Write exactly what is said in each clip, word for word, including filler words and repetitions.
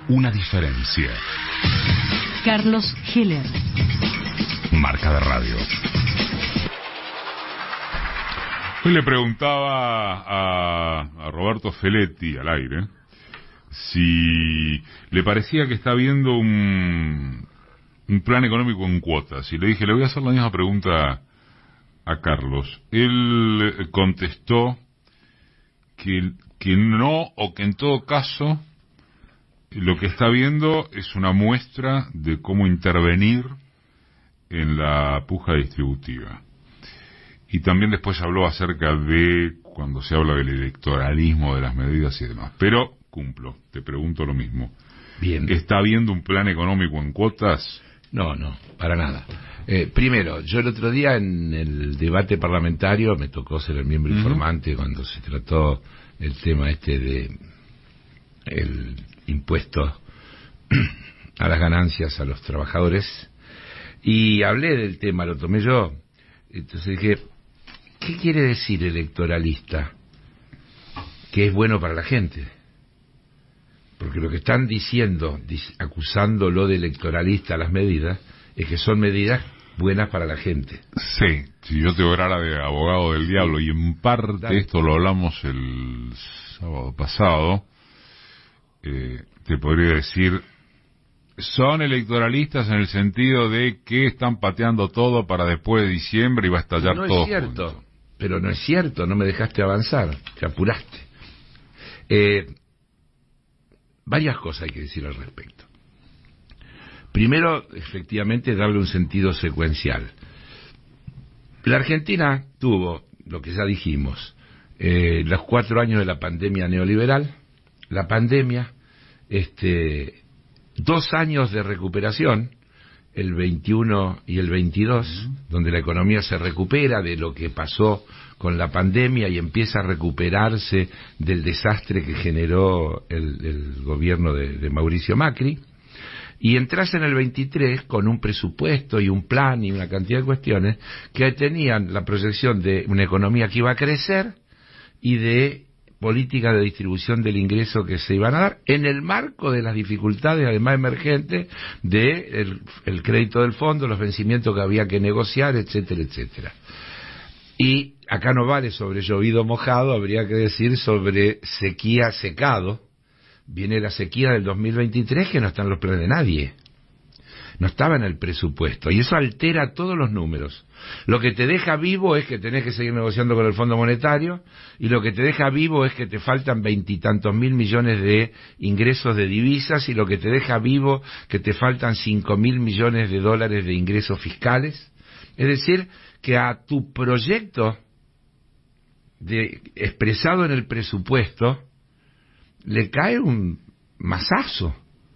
una diferencia. Carlos Heller. Marca de radio. Hoy le preguntaba a, a Roberto Feletti al aire si le parecía que está viendo un, un plan económico en cuotas. Y le dije, le voy a hacer la misma pregunta a Carlos. Él contestó que, que no, o que en todo caso lo que está viendo es una muestra de cómo intervenir en la puja distributiva. Y también después habló acerca de cuando se habla del electoralismo de las medidas y demás. Pero cumplo, te pregunto lo mismo. Bien. ¿Está habiendo un plan económico en cuotas? No, no, para nada. Eh, primero, yo el otro día en el debate parlamentario me tocó ser el miembro uh-huh. informante cuando se trató el tema este de el impuesto a las ganancias a los trabajadores, y hablé del tema, lo tomé yo. Entonces dije, ¿qué quiere decir electoralista? Que es bueno para la gente. Porque lo que están diciendo, acusándolo de electoralista a las medidas, es que son medidas buenas para la gente. Sí, si yo te hablara de abogado del diablo, y en parte Dale. Esto lo hablamos el sábado pasado, eh, te podría decir, son electoralistas en el sentido de que están pateando todo para después de diciembre y va a estallar todo. No es cierto, junto. Pero no es cierto, no me dejaste avanzar, te apuraste. Eh, varias cosas hay que decir al respecto. Primero, efectivamente, darle un sentido secuencial. La Argentina tuvo, lo que ya dijimos, eh, los cuatro años de la pandemia neoliberal, la pandemia, este, dos años de recuperación, el veintiuno y el veintidós, uh-huh. donde la economía se recupera de lo que pasó con la pandemia y empieza a recuperarse del desastre que generó el, el gobierno de, de Mauricio Macri, y entras en el veintitrés con un presupuesto y un plan y una cantidad de cuestiones que tenían la proyección de una economía que iba a crecer y de política de distribución del ingreso que se iban a dar en el marco de las dificultades además emergentes de el, el crédito del fondo, los vencimientos que había que negociar, etcétera, etcétera. Y acá no vale sobre llovido mojado, habría que decir sobre sequía secado. Viene la sequía del dos mil veintitrés que no está en los planes de nadie, no estaba en el presupuesto, y eso altera todos los números. Lo que te deja vivo es que tenés que seguir negociando con el Fondo Monetario, y lo que te deja vivo es que te faltan veintitantos mil millones de ingresos de divisas, y lo que te deja vivo que te faltan cinco mil millones de dólares de ingresos fiscales. Es decir, que a tu proyecto de, expresado en el presupuesto le cae un mazazo.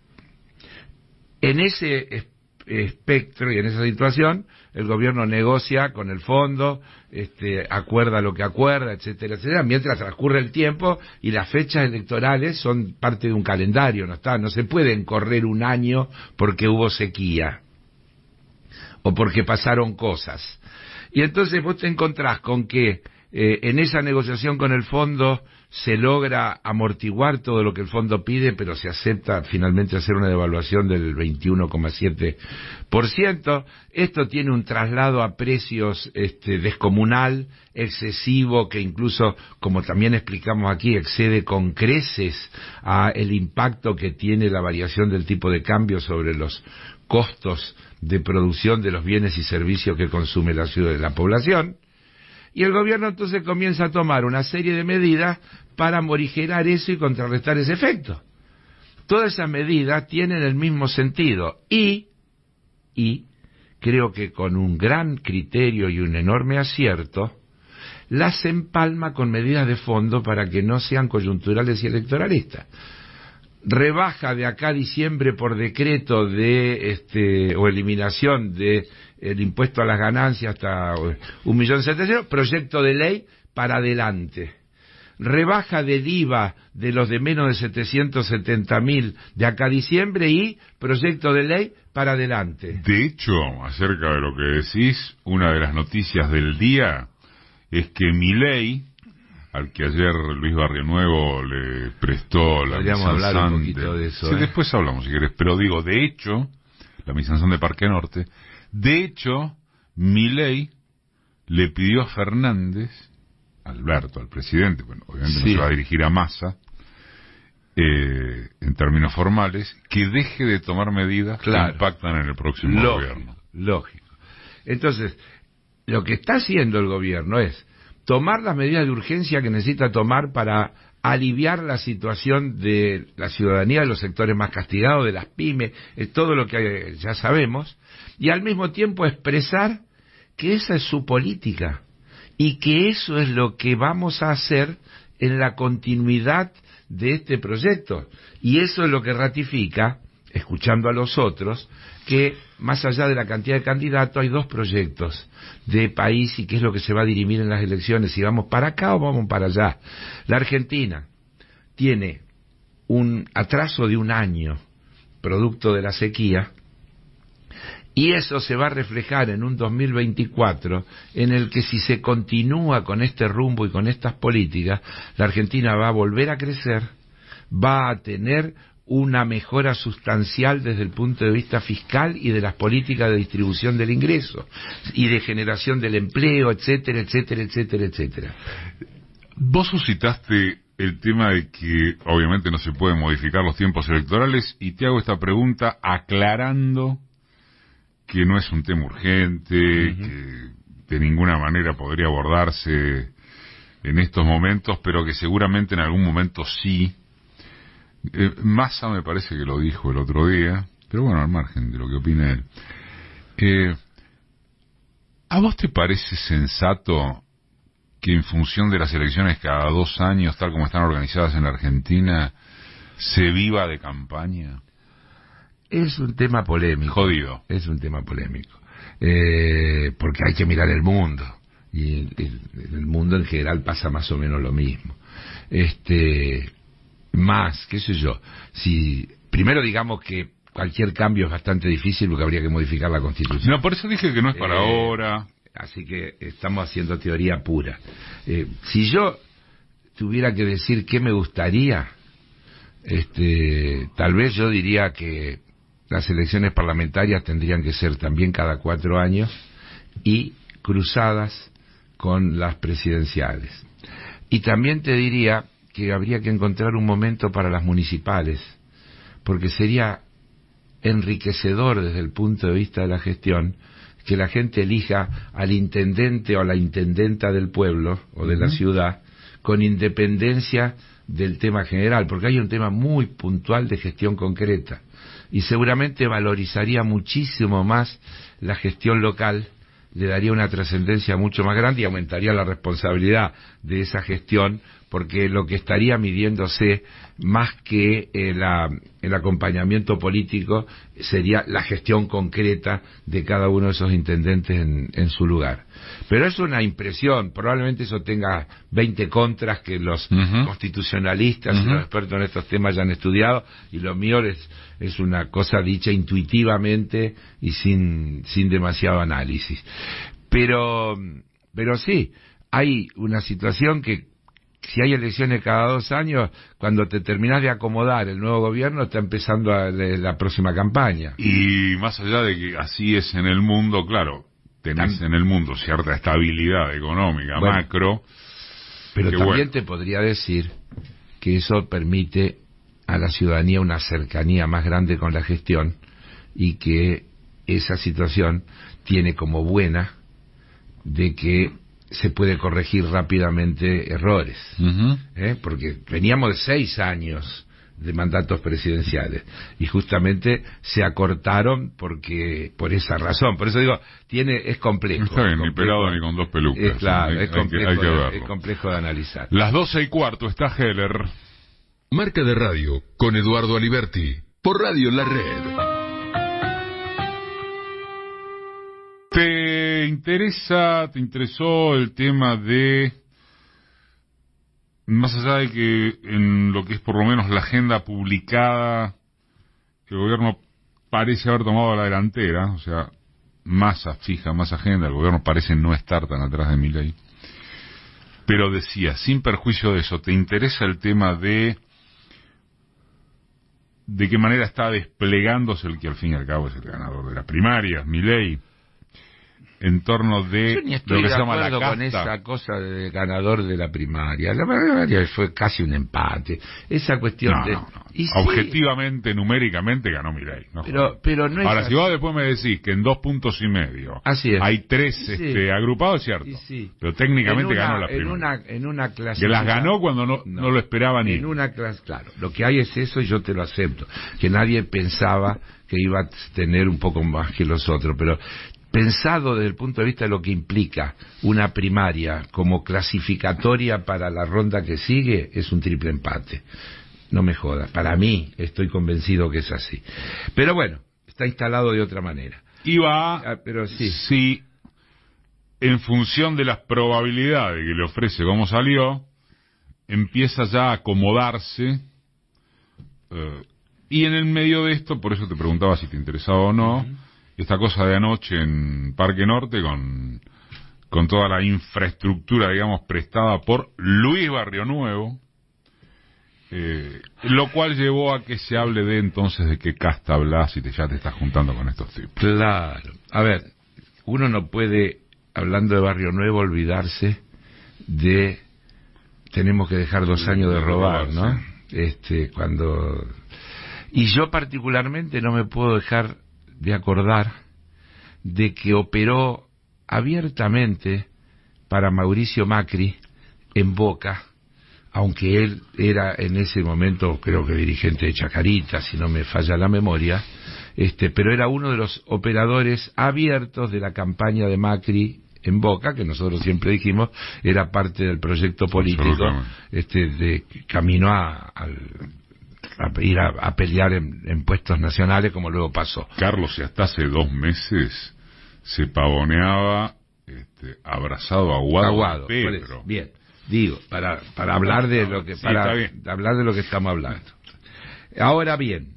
En ese espectro y en esa situación, el gobierno negocia con el fondo, este, acuerda lo que acuerda, etcétera, etcétera, mientras transcurre el tiempo y las fechas electorales son parte de un calendario, no está, no se pueden correr un año porque hubo sequía o porque pasaron cosas. Y entonces vos te encontrás con que eh, en esa negociación con el fondo se logra amortiguar todo lo que el fondo pide, pero se acepta finalmente hacer una devaluación del veintiuno coma siete por ciento. Esto tiene un traslado a precios este, descomunal, excesivo, que incluso, como también explicamos aquí, excede con creces a el impacto que tiene la variación del tipo de cambio sobre los costos de producción de los bienes y servicios que consume la ciudad de la población. Y el gobierno entonces comienza a tomar una serie de medidas para morigerar eso y contrarrestar ese efecto. Todas esas medidas tienen el mismo sentido y, y creo que con un gran criterio y un enorme acierto, las empalma con medidas de fondo para que no sean coyunturales y electoralistas. Rebaja de acá a diciembre por decreto de este o eliminación de el impuesto a las ganancias hasta un millón setecientos, proyecto de ley para adelante. Rebaja del I V A de los de menos de setecientos setenta mil de acá a diciembre y proyecto de ley para adelante. De hecho, acerca de lo que decís, una de las noticias del día es que Milei al que ayer Luis Barrionuevo le prestó la Podríamos hablar un poquito de, de eso. Sí, ¿eh? después hablamos si querés, pero digo, de hecho, la mise-en-scène de Parque Norte, de hecho, Milei le pidió a Fernández, Alberto, al presidente, bueno, obviamente Sí. no se va a dirigir a Massa, eh, en términos formales, que deje de tomar medidas Claro. que impactan en el próximo Lógico, gobierno. lógico. Entonces, lo que está haciendo el gobierno es tomar las medidas de urgencia que necesita tomar para aliviar la situación de la ciudadanía, de los sectores más castigados, de las pymes, es todo lo que ya sabemos, y al mismo tiempo expresar que esa es su política y que eso es lo que vamos a hacer en la continuidad de este proyecto. Y eso es lo que ratifica, escuchando a los otros, que más allá de la cantidad de candidatos hay dos proyectos de país y qué es lo que se va a dirimir en las elecciones, si vamos para acá o vamos para allá. La Argentina tiene un atraso de un año producto de la sequía, y eso se va a reflejar en un dos mil veinticuatro en el que si se continúa con este rumbo y con estas políticas, la Argentina va a volver a crecer, va a tener una mejora sustancial desde el punto de vista fiscal y de las políticas de distribución del ingreso y de generación del empleo, etcétera, etcétera, etcétera, etcétera. Vos suscitaste el tema de que obviamente no se pueden modificar los tiempos electorales y te hago esta pregunta aclarando que no es un tema urgente, uh-huh. que de ninguna manera podría abordarse en estos momentos, pero que seguramente en algún momento sí. Eh, Massa me parece que lo dijo el otro día, pero bueno, al margen de lo que opina él. Eh, ¿A vos te parece sensato que en función de las elecciones cada dos años, tal como están organizadas en la Argentina, se viva de campaña? Es un tema polémico. Jodido. Es un tema polémico. Eh, porque hay que mirar el mundo. Y en el mundo en general pasa más o menos lo mismo. Este, más, qué sé yo. Si, primero digamos que cualquier cambio es bastante difícil porque habría que modificar la Constitución. No, por eso dije que no es para eh, ahora. Así que estamos haciendo teoría pura. Eh, si yo tuviera que decir qué me gustaría, este, tal vez yo diría que las elecciones parlamentarias tendrían que ser también cada cuatro años y cruzadas con las presidenciales. Y también te diría que habría que encontrar un momento para las municipales, porque sería enriquecedor desde el punto de vista de la gestión que la gente elija al intendente o a la intendenta del pueblo o de uh-huh. la ciudad con independencia del tema general, porque hay un tema muy puntual de gestión concreta y seguramente valorizaría muchísimo más la gestión local, le daría una trascendencia mucho más grande y aumentaría la responsabilidad de esa gestión, porque lo que estaría midiéndose más que el, el acompañamiento político sería la gestión concreta de cada uno de esos intendentes en, en su lugar. Pero es una impresión, probablemente eso tenga veinte contras que los uh-huh. constitucionalistas uh-huh. y los expertos en estos temas ya han estudiado, y lo mío es, es una cosa dicha intuitivamente y sin, sin demasiado análisis. Pero, pero sí, hay una situación que si hay elecciones cada dos años, cuando te terminás de acomodar el nuevo gobierno, está empezando a, la próxima campaña. Y más allá de que así es en el mundo, claro, tenés en el mundo cierta estabilidad económica, bueno, macro. Pero también bueno. te podría decir que eso permite a la ciudadanía una cercanía más grande con la gestión y que esa situación tiene como buena de que se puede corregir rápidamente errores, uh-huh. ¿eh? Porque veníamos de seis años de mandatos presidenciales y justamente se acortaron porque por esa razón. Por eso digo, tiene es complejo. Está bien, es ni pelado ni con dos pelucas. Es claro, hay, es, complejo, hay que, hay que de, verlo. es complejo de analizar. Las doce y cuarto está Heller. Marca de radio con Eduardo Aliberti por Radio La Red. ¿Te interesa, te interesó el tema de, más allá de que en lo que es por lo menos la agenda publicada, el gobierno parece haber tomado la delantera, o sea, Massa fija más agenda, el gobierno parece no estar tan atrás de Milei, Pero decía, sin perjuicio de eso, ¿te interesa el tema de de qué manera está desplegándose el que al fin y al cabo es el ganador de las primarias, Milei, en torno de Yo ni estoy lo que de se llama la acuerdo con casta? esa cosa de ganador de la primaria. La primaria fue casi un empate. Esa cuestión No, de... no, no. Y sí, Objetivamente, numéricamente ganó Milei. No pero, jodas. pero no es Ahora, así. si vos después me decís que en dos puntos y medio Así es. hay tres Sí, este, agrupados, es cierto. Sí, sí. Pero técnicamente En una- ganó la en primaria. una, en una clase... Que las ganó cuando no, no. no lo esperaba ni. En una clase, claro. Lo que hay es eso y yo te lo acepto. Que nadie pensaba que iba a tener un poco más que los otros, pero... Pensado desde el punto de vista de lo que implica una primaria como clasificatoria para la ronda que sigue, es un triple empate. No me jodas. Para mí, estoy convencido que es así. Pero bueno, está instalado de otra manera. Iba, Ah, pero sí. si en función de las probabilidades que le ofrece como salió, empieza ya a acomodarse, eh, y en el medio de esto, por eso te preguntaba si te interesaba o no, uh-huh. esta cosa de anoche en Parque Norte con, con toda la infraestructura, digamos, prestada por Luis Barrio Nuevo, eh, lo cual llevó a que se hable de entonces de qué casta hablas si te, ya te estás juntando con estos tipos. Claro. A ver, uno no puede, hablando de Barrio Nuevo, olvidarse de tenemos que dejar dos años de robar, ¿no? Este, cuando... Y yo particularmente no me puedo dejar de acordar de que operó abiertamente para Mauricio Macri en Boca, aunque él era en ese momento creo que dirigente de Chacarita, si no me falla la memoria, este, pero era uno de los operadores abiertos de la campaña de Macri en Boca, que nosotros siempre dijimos era parte del proyecto político, este, de camino a, a, a ir a, a pelear en, en puestos nacionales, como luego pasó. Carlos, si hasta hace dos meses se pavoneaba este, abrazado a Guado, Aguado, Pedro. Bien, digo, para para hablar de lo que sí, para hablar de lo que estamos hablando. Ahora bien,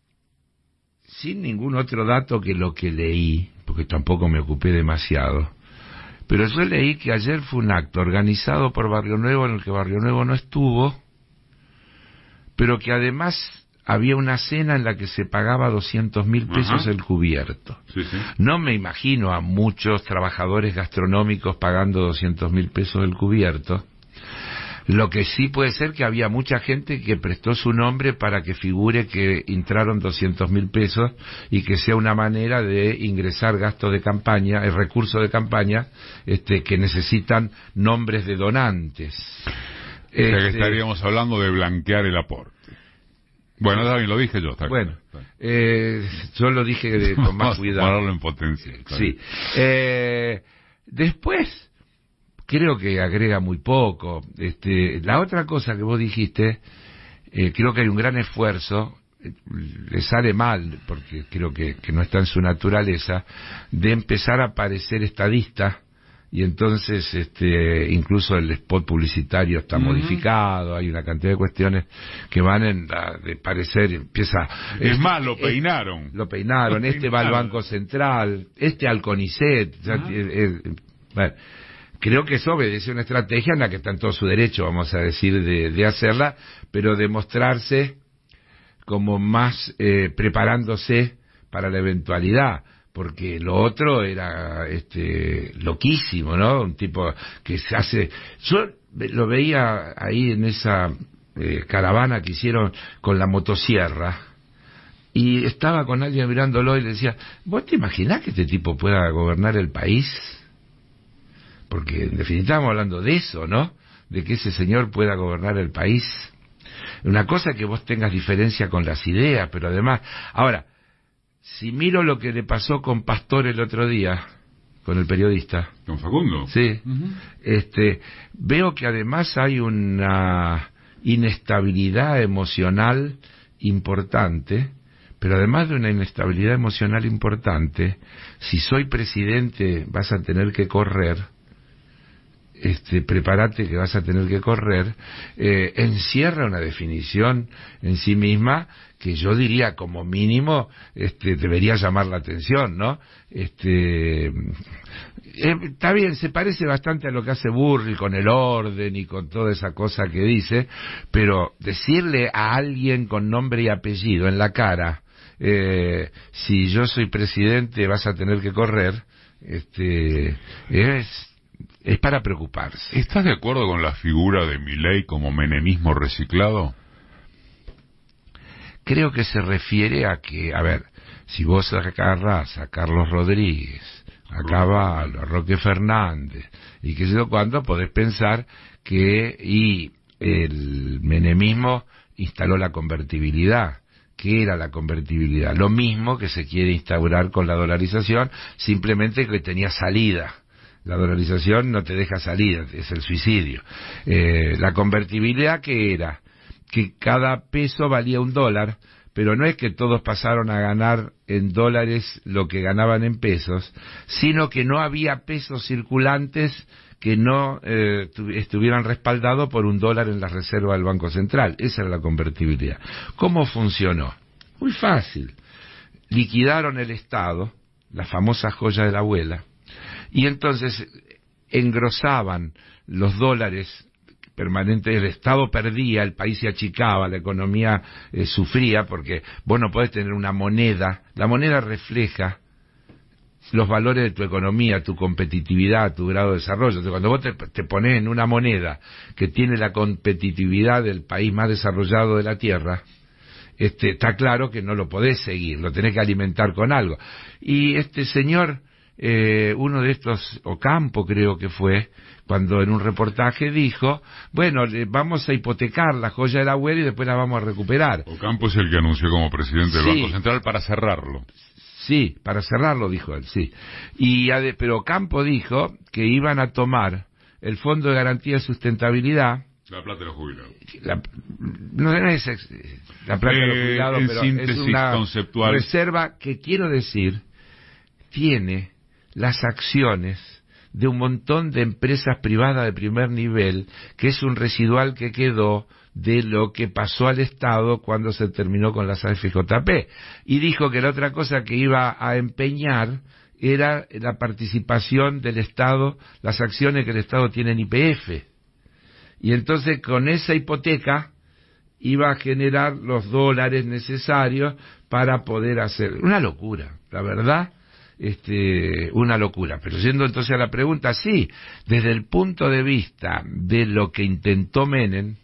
sin ningún otro dato que lo que leí, porque tampoco me ocupé demasiado, pero yo leí que ayer fue un acto organizado por Barrio Nuevo en el que Barrio Nuevo no estuvo, pero que además había una cena en la que se pagaba doscientos mil pesos Ajá. el cubierto. Sí, sí. No me imagino a muchos trabajadores gastronómicos pagando doscientos mil pesos el cubierto. Lo que sí puede ser que había mucha gente que prestó su nombre para que figure que entraron doscientos mil pesos y que sea una manera de ingresar gastos de campaña, el recurso de campaña, este, que necesitan nombres de donantes. O sea que Este, estaríamos hablando de blanquear el aporte. Bueno, está bien, lo dije yo. Está bueno, está bien. Eh, yo lo dije de, con más cuidado. Ponerlo en potencia. Sí. Eh, después, creo que agrega muy poco. Este, la otra cosa que vos dijiste, eh, creo que hay un gran esfuerzo, eh, le sale mal, porque creo que, que no está en su naturaleza, de empezar a parecer estadista. Y entonces, este, incluso el spot publicitario está uh-huh. modificado, hay una cantidad de cuestiones que van en la, de parecer, empieza... Es este, más, lo peinaron. Lo peinaron, lo este peinaron. Va al Banco Central, este al CONICET, uh-huh. ya, eh, eh, bueno, creo que eso obedece a una estrategia en la que está en todo su derecho, vamos a decir, de, de hacerla, pero de mostrarse como más eh, preparándose para la eventualidad. Porque lo otro era este loquísimo, ¿no? Un tipo que se hace... Yo lo veía ahí en esa eh, caravana que hicieron con la motosierra, y estaba con alguien mirándolo y le decía, ¿vos te imaginás que este tipo pueda gobernar el país? Porque en definitiva estamos hablando de eso, ¿no? De que ese señor pueda gobernar el país. Una cosa es que vos tengas diferencia con las ideas, pero además... Ahora... Si miro lo que le pasó con Pastor el otro día, con el periodista. ¿Con Facundo? Sí. Uh-huh. Este, veo que además hay una inestabilidad emocional importante, pero además de una inestabilidad emocional importante, si soy presidente vas a tener que correr, este, prepárate que vas a tener que correr, eh, encierra una definición en sí misma que yo diría como mínimo este, debería llamar la atención, ¿no? Este, eh, está bien, se parece bastante a lo que hace Burri con el orden y con toda esa cosa que dice, pero decirle a alguien con nombre y apellido en la cara, eh, si yo soy presidente vas a tener que correr, este, es es para preocuparse. ¿Estás de acuerdo con la figura de Milei como menemismo reciclado? Creo que se refiere a que, a ver, si vos agarrás a Carlos Rodríguez, a Cavallo, a Roque Fernández, y qué sé yo cuándo, podés pensar que y el menemismo instaló la convertibilidad. ¿Qué era la convertibilidad? Lo mismo que se quiere instaurar con la dolarización, simplemente que tenía salida. La dolarización no te deja salida, es el suicidio. Eh, la convertibilidad, ¿qué era? Que cada peso valía un dólar, pero no es que todos pasaron a ganar en dólares lo que ganaban en pesos, sino que no había pesos circulantes que no eh, estuvieran respaldados por un dólar en la reserva del Banco Central. Esa era la convertibilidad. ¿Cómo funcionó? Muy fácil. Liquidaron el Estado, la famosa joya de la abuela, y entonces engrosaban los dólares permanentes, el Estado perdía, el país se achicaba, la economía eh, sufría, porque vos no podés tener una moneda, la moneda refleja los valores de tu economía, tu competitividad, tu grado de desarrollo. Entonces, cuando vos te, te pones en una moneda que tiene la competitividad del país más desarrollado de la Tierra, este, está claro que no lo podés seguir, lo tenés que alimentar con algo. Y este señor, eh, uno de estos, Ocampo creo que fue, cuando en un reportaje dijo, bueno, le vamos a hipotecar la joya de la abuela y después la vamos a recuperar. Ocampo es el que anunció como presidente del Sí. Banco Central para cerrarlo. Sí, para cerrarlo, dijo él, sí. Y ade- pero Ocampo dijo que iban a tomar el Fondo de Garantía de Sustentabilidad, La plata de los jubilados. la, no es ex- la plata de los Eh, jubilados, en pero síntesis es una conceptual. reserva que, quiero decir, tiene las acciones de un montón de empresas privadas de primer nivel, que es un residual que quedó de lo que pasó al Estado cuando se terminó con las A F J P. Y dijo que la otra cosa que iba a empeñar era la participación del Estado, las acciones que el Estado tiene en Y P F. Y entonces con esa hipoteca iba a generar los dólares necesarios para poder hacer. Una locura, la verdad. Este, una locura. Pero yendo entonces a la pregunta, sí, desde el punto de vista de lo que intentó Menem,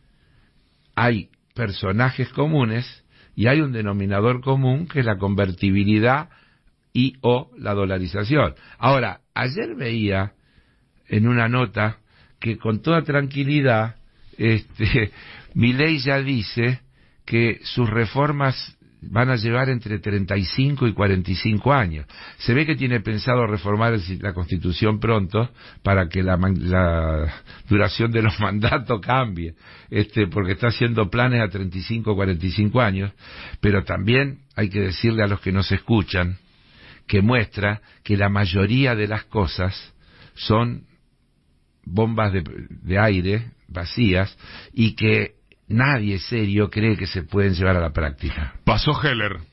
hay personajes comunes y hay un denominador común que es la convertibilidad y o la dolarización. Ahora, ayer veía en una nota que con toda tranquilidad este, Milei ya dice que sus reformas van a llevar entre treinta y cinco y cuarenta y cinco años. Se ve que tiene pensado reformar la Constitución pronto para que la, la duración de los mandatos cambie, este, porque está haciendo planes a treinta y cinco, cuarenta y cinco años, pero también hay que decirle a los que nos escuchan que muestra que la mayoría de las cosas son bombas de, de aire vacías y que nadie serio cree que se pueden llevar a la práctica. Pasó Heller.